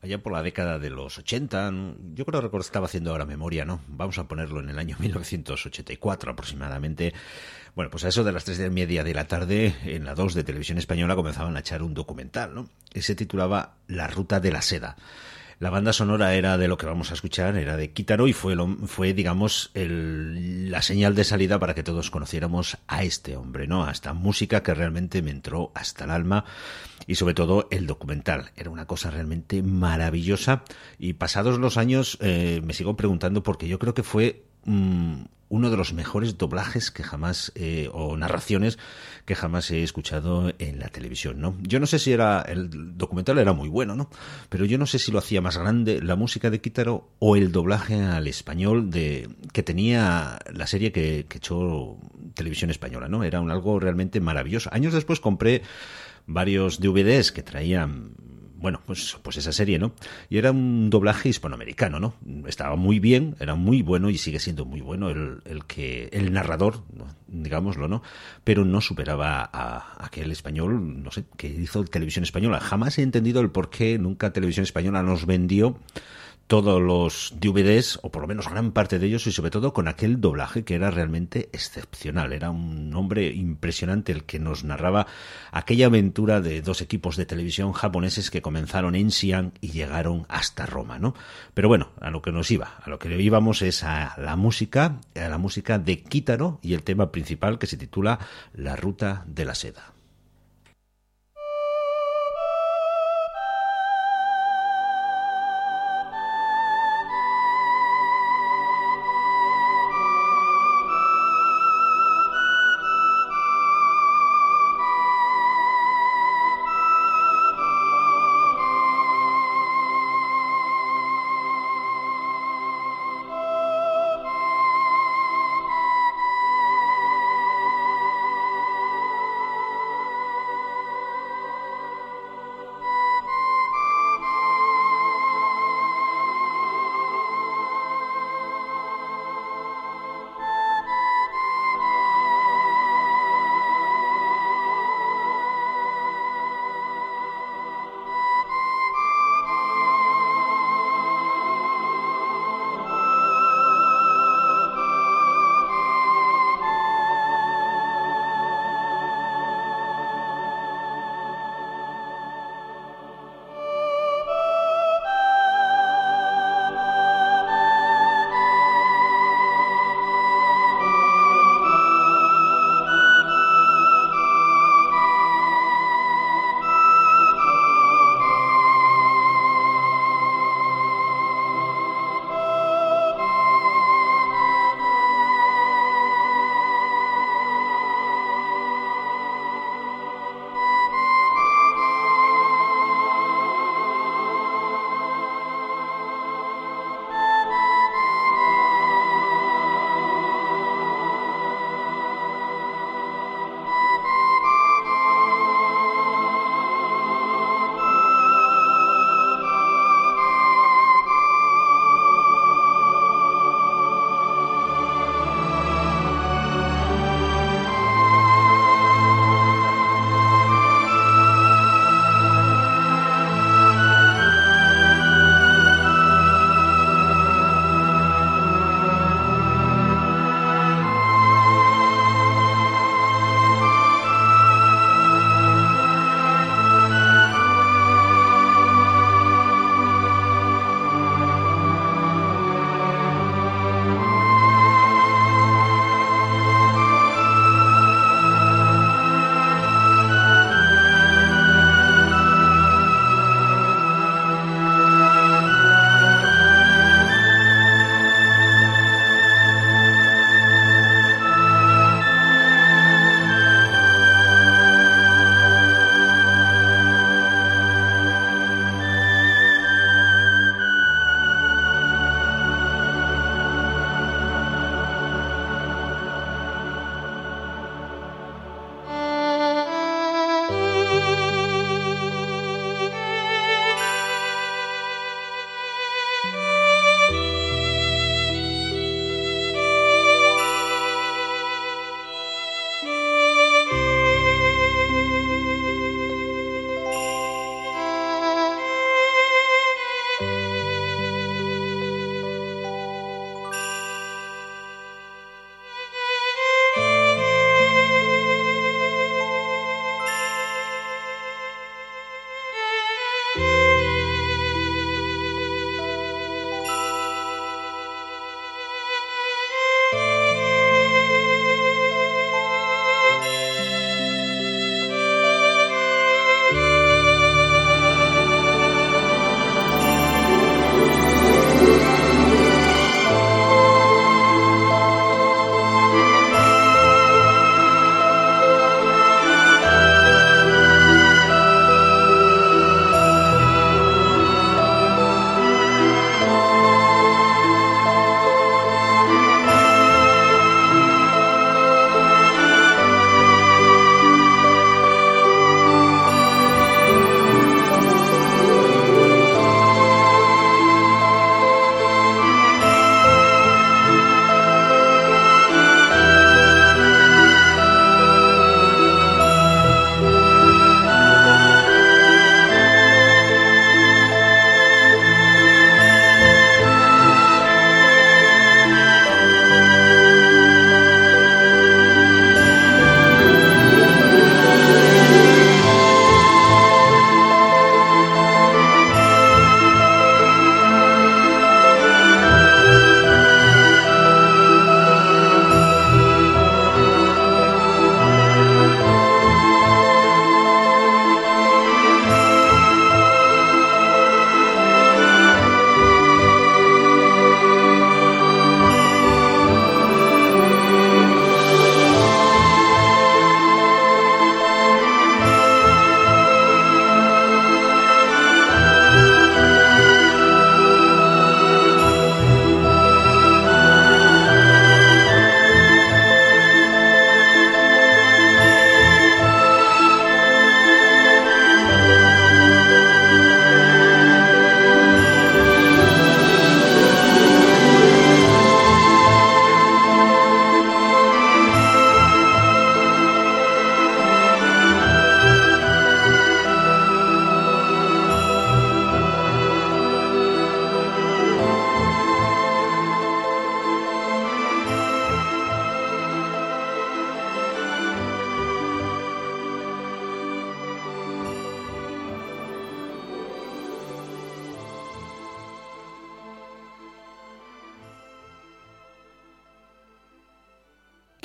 allá por la década de los 80, ¿no? Yo creo que estaba haciendo ahora memoria, ¿no? Vamos a ponerlo en el año 1984 aproximadamente. Bueno, pues a eso de las 3:30 de la tarde, en la 2 de Televisión Española comenzaban a echar un documental, ¿no? Que se titulaba La Ruta de la Seda. La banda sonora era de lo que vamos a escuchar, era de Kitaro y fue digamos, la señal de salida para que todos conociéramos a este hombre, ¿no? A esta música que realmente me entró hasta el alma y sobre todo el documental. Era una cosa realmente maravillosa y pasados los años me sigo preguntando porque yo creo que fue uno de los mejores doblajes que jamás, o narraciones que jamás he escuchado en la televisión, ¿no? Yo no sé si el documental era muy bueno, ¿no? Pero yo no sé si lo hacía más grande la música de Kitaro o el doblaje al español que tenía la serie que echó Televisión Española, ¿no? Era algo realmente maravilloso. Años después compré varios DVDs que traían, bueno, pues esa serie, ¿no? Y era un doblaje hispanoamericano, ¿no? Estaba muy bien, era muy bueno y sigue siendo muy bueno el narrador, ¿no? Digámoslo, ¿no? Pero no superaba a aquel español, no sé, que hizo Televisión Española. Jamás he entendido el por qué nunca Televisión Española nos vendió todos los DVDs, o por lo menos gran parte de ellos, y sobre todo con aquel doblaje que era realmente excepcional. Era un hombre impresionante el que nos narraba aquella aventura de dos equipos de televisión japoneses que comenzaron en Xi'an y llegaron hasta Roma, ¿no? Pero bueno, a lo que íbamos es a la música de Kitaro y el tema principal que se titula La Ruta de la Seda.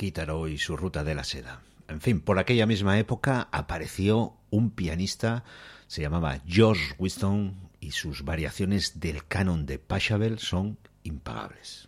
Kitaro y su ruta de la seda. En fin, por aquella misma época apareció un pianista, se llamaba George Winston, y sus variaciones del canon de Pachelbel son impagables.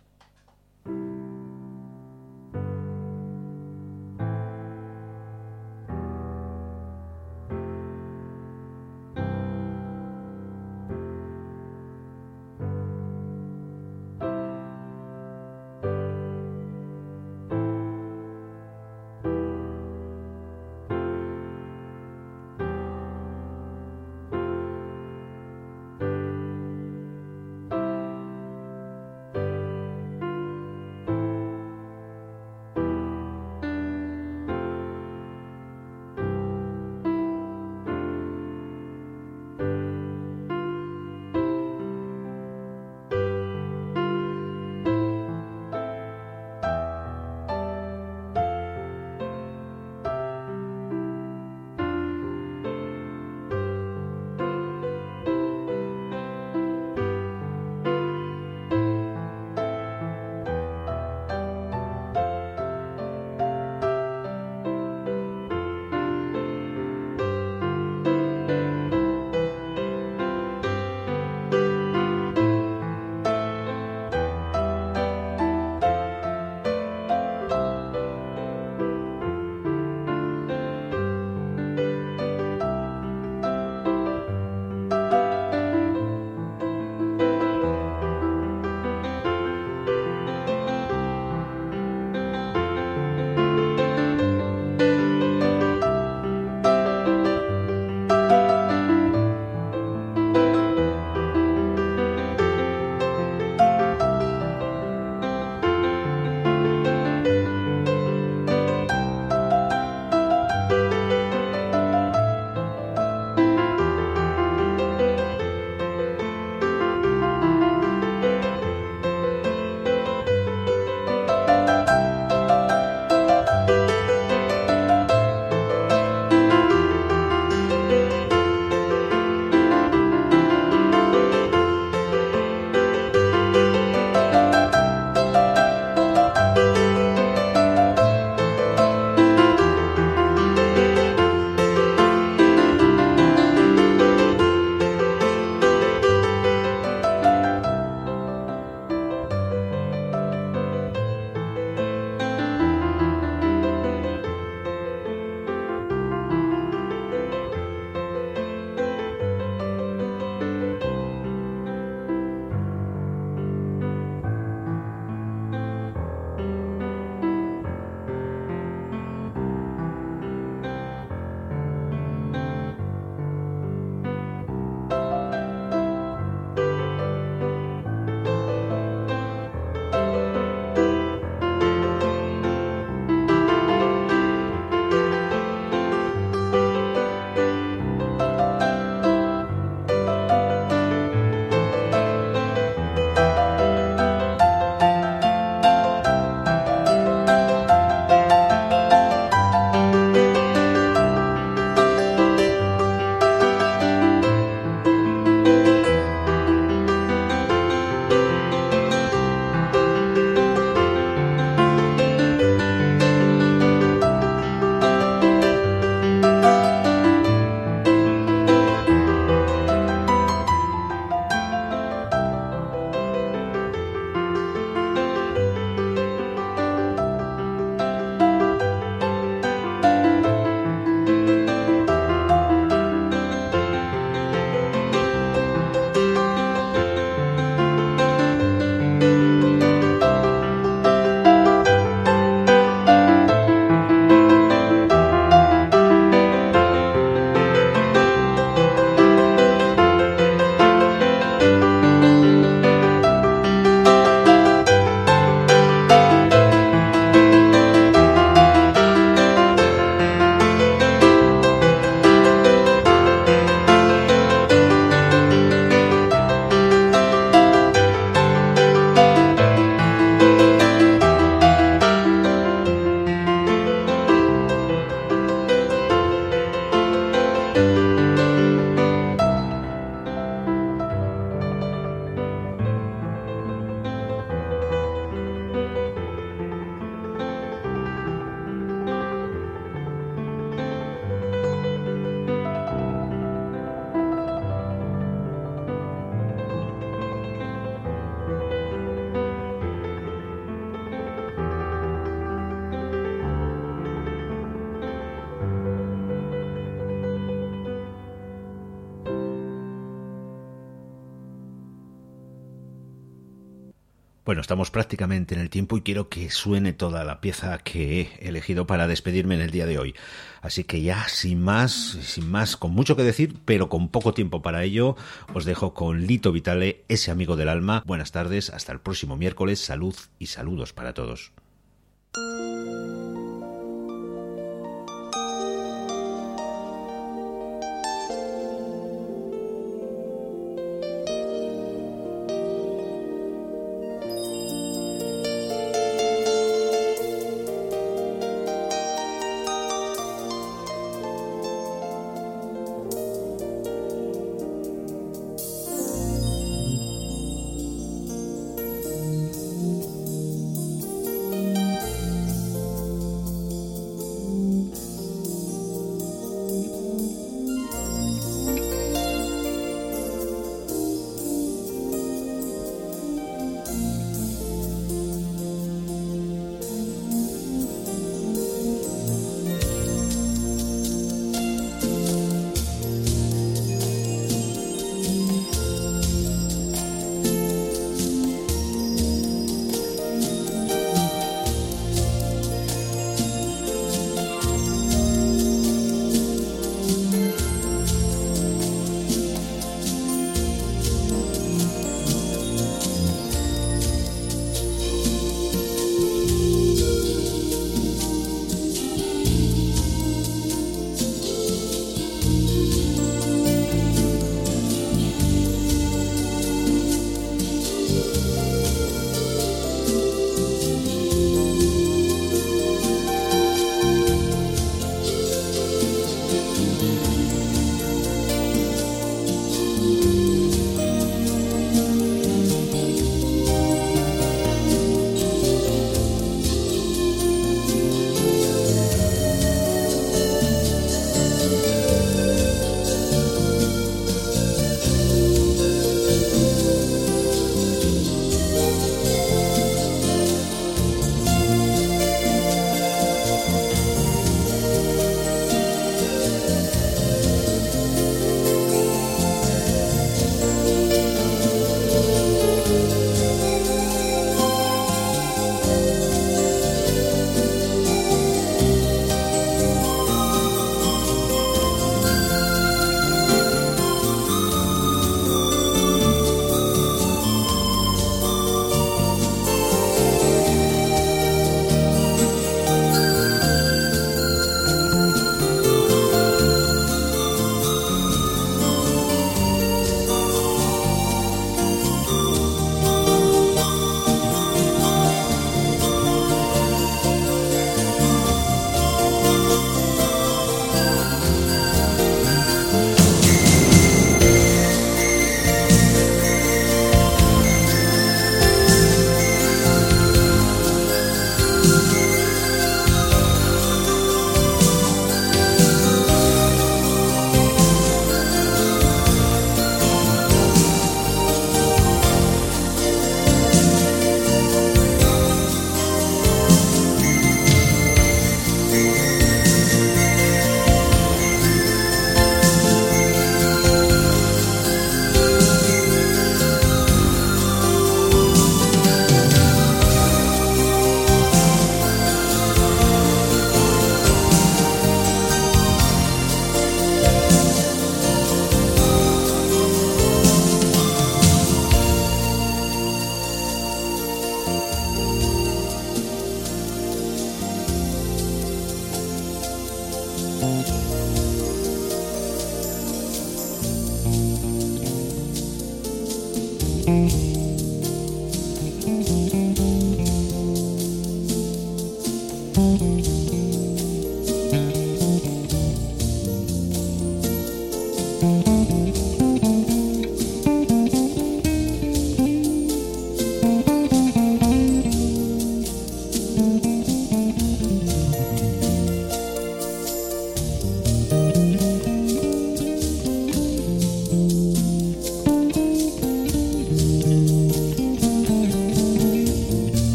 Bueno, estamos prácticamente en el tiempo y quiero que suene toda la pieza que he elegido para despedirme en el día de hoy. Así que ya, sin más, con mucho que decir, pero con poco tiempo para ello, os dejo con Lito Vitale, ese amigo del alma. Buenas tardes, hasta el próximo miércoles. Salud y saludos para todos.